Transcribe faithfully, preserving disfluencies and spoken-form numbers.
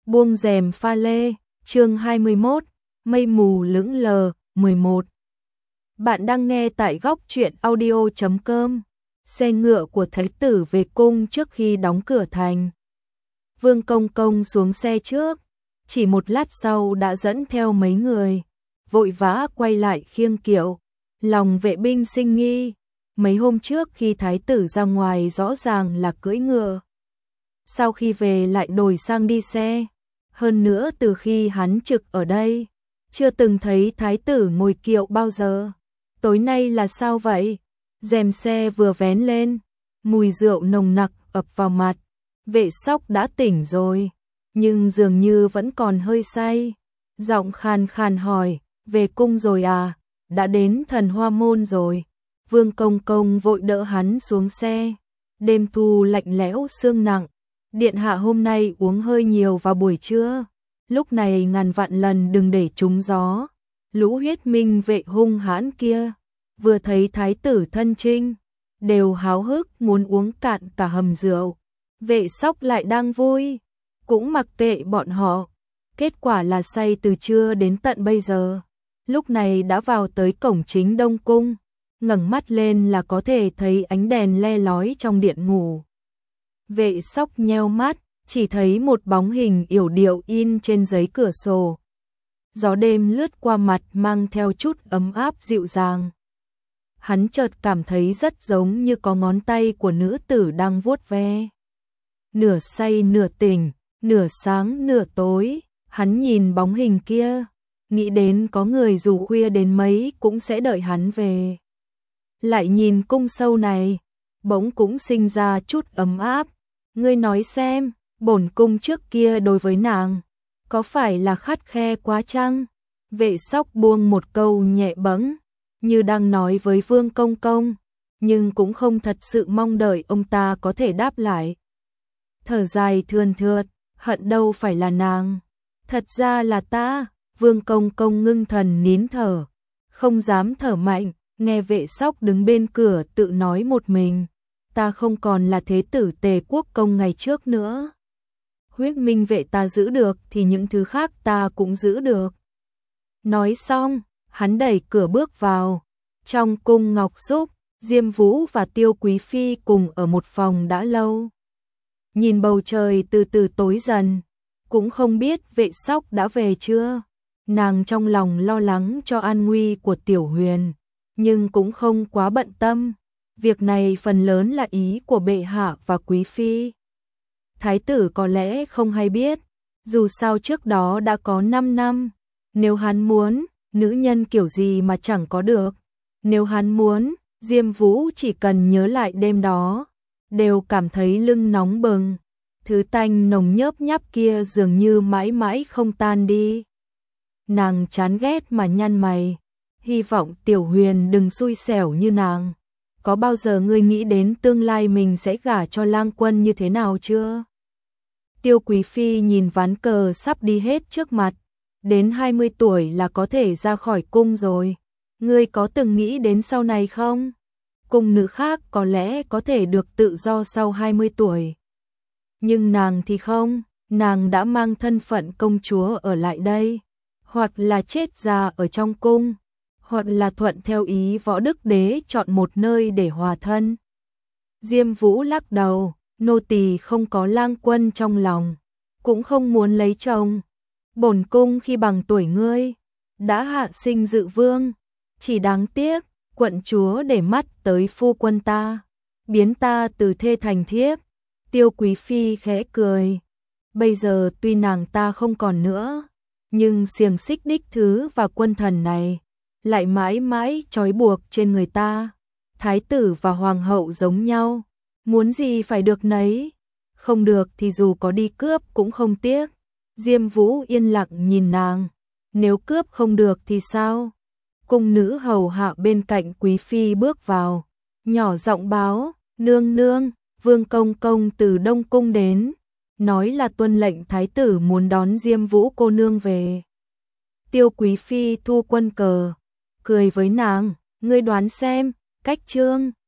Buông rèm pha lê, chương hai mươi mốt, mây mù lững lờ, mười một. Bạn đang nghe tại góc truyện audio chấm com. Xe ngựa của thái tử về cung trước khi đóng cửa thành. Vương Công Công xuống xe trước, chỉ một lát sau đã dẫn theo mấy người, vội vã quay lại khiêng kiệu. Lòng vệ binh sinh nghi, mấy hôm trước khi thái tử ra ngoài rõ ràng là cưỡi ngựa. Sau khi về lại đổi sang đi xe. Hơn nữa từ khi hắn trực ở đây, chưa từng thấy thái tử ngồi kiệu bao giờ. Tối nay là sao vậy? Rèm xe vừa vén lên, mùi rượu nồng nặc ập vào mặt. Vệ Sóc đã tỉnh rồi, nhưng dường như vẫn còn hơi say. Giọng khàn khàn hỏi, về cung rồi à? Đã đến Thần Hoa Môn rồi. Vương Công Công vội đỡ hắn xuống xe. Đêm thu lạnh lẽo sương nặng. Điện hạ hôm nay uống hơi nhiều vào buổi trưa. Lúc này ngàn vạn lần đừng để trúng gió. Lũ huyết minh vệ hung hãn kia, vừa thấy thái tử thân trinh, đều háo hức muốn uống cạn cả hầm rượu. Vệ Sóc lại đang vui, cũng mặc kệ bọn họ. Kết quả là say từ trưa đến tận bây giờ. Lúc này đã vào tới cổng chính Đông Cung, ngẩng mắt lên là có thể thấy ánh đèn le lói trong điện ngủ. Vệ Sóc nheo mắt, chỉ thấy một bóng hình yểu điệu in trên giấy cửa sổ. Gió đêm lướt qua mặt mang theo chút ấm áp dịu dàng. Hắn chợt cảm thấy rất giống như có ngón tay của nữ tử đang vuốt ve. Nửa say nửa tỉnh, nửa sáng nửa tối, hắn nhìn bóng hình kia, nghĩ đến có người dù khuya đến mấy cũng sẽ đợi hắn về. Lại nhìn cung sâu này, bỗng cũng sinh ra chút ấm áp. Ngươi nói xem, bổn cung trước kia đối với nàng, có phải là khắt khe quá chăng? Vệ Sóc buông một câu nhẹ bẫng, như đang nói với Vương Công Công, nhưng cũng không thật sự mong đợi ông ta có thể đáp lại. Thở dài thườn thượt, hận đâu phải là nàng, thật ra là ta. Vương Công Công ngưng thần nín thở, không dám thở mạnh, nghe Vệ Sóc đứng bên cửa tự nói một mình. Ta không còn là thế tử Tề Quốc Công ngày trước nữa. Huyết minh vệ ta giữ được thì những thứ khác ta cũng giữ được. Nói xong, hắn đẩy cửa bước vào. Trong cung Ngọc Xúc, Diêm Vũ và Tiêu Quý Phi cùng ở một phòng đã lâu. Nhìn bầu trời từ từ tối dần, cũng không biết Vệ Sóc đã về chưa. Nàng trong lòng lo lắng cho an nguy của Tiểu Huyền, nhưng cũng không quá bận tâm. Việc này phần lớn là ý của bệ hạ và quý phi. Thái tử có lẽ không hay biết, dù sao trước đó đã có năm năm. Nếu hắn muốn, nữ nhân kiểu gì mà chẳng có được. Nếu hắn muốn, Diêm Vũ chỉ cần nhớ lại đêm đó, đều cảm thấy lưng nóng bừng. Thứ tanh nồng nhớp nháp kia dường như mãi mãi không tan đi. Nàng chán ghét mà nhăn mày, hy vọng Tiểu Huyền đừng xui xẻo như nàng. Có bao giờ ngươi nghĩ đến tương lai mình sẽ gả cho lang quân như thế nào chưa? Tiêu Quý Phi nhìn ván cờ sắp đi hết trước mặt. Đến hai mươi tuổi là có thể ra khỏi cung rồi. Ngươi có từng nghĩ đến sau này không? Cung nữ khác có lẽ có thể được tự do sau hai mươi tuổi. Nhưng nàng thì không, nàng đã mang thân phận công chúa ở lại đây. Hoặc là chết già ở trong cung, hoặc là thuận theo ý Võ Đức Đế chọn một nơi để hòa thân. Diêm Vũ lắc đầu, nô tỳ không có lang quân trong lòng, cũng không muốn lấy chồng. Bổn cung khi bằng tuổi ngươi, đã hạ sinh dự vương, chỉ đáng tiếc, quận chúa để mắt tới phu quân ta, biến ta từ thê thành thiếp. Tiêu Quý Phi khẽ cười, bây giờ tuy nàng ta không còn nữa, nhưng xiềng xích đích thứ và quân thần này lại mãi mãi trói buộc trên người ta. Thái tử và hoàng hậu giống nhau, muốn gì phải được nấy, không được thì dù có đi cướp cũng không tiếc. Diêm Vũ yên lặng nhìn nàng, nếu cướp không được thì sao? Cung nữ hầu hạ bên cạnh quý phi bước vào, nhỏ giọng báo, nương nương, Vương Công Công từ Đông Cung đến, nói là tuân lệnh thái tử muốn đón Diêm Vũ cô nương về. Tiêu Quý Phi thu quân cờ, cười với nàng, ngươi đoán xem, cách trương,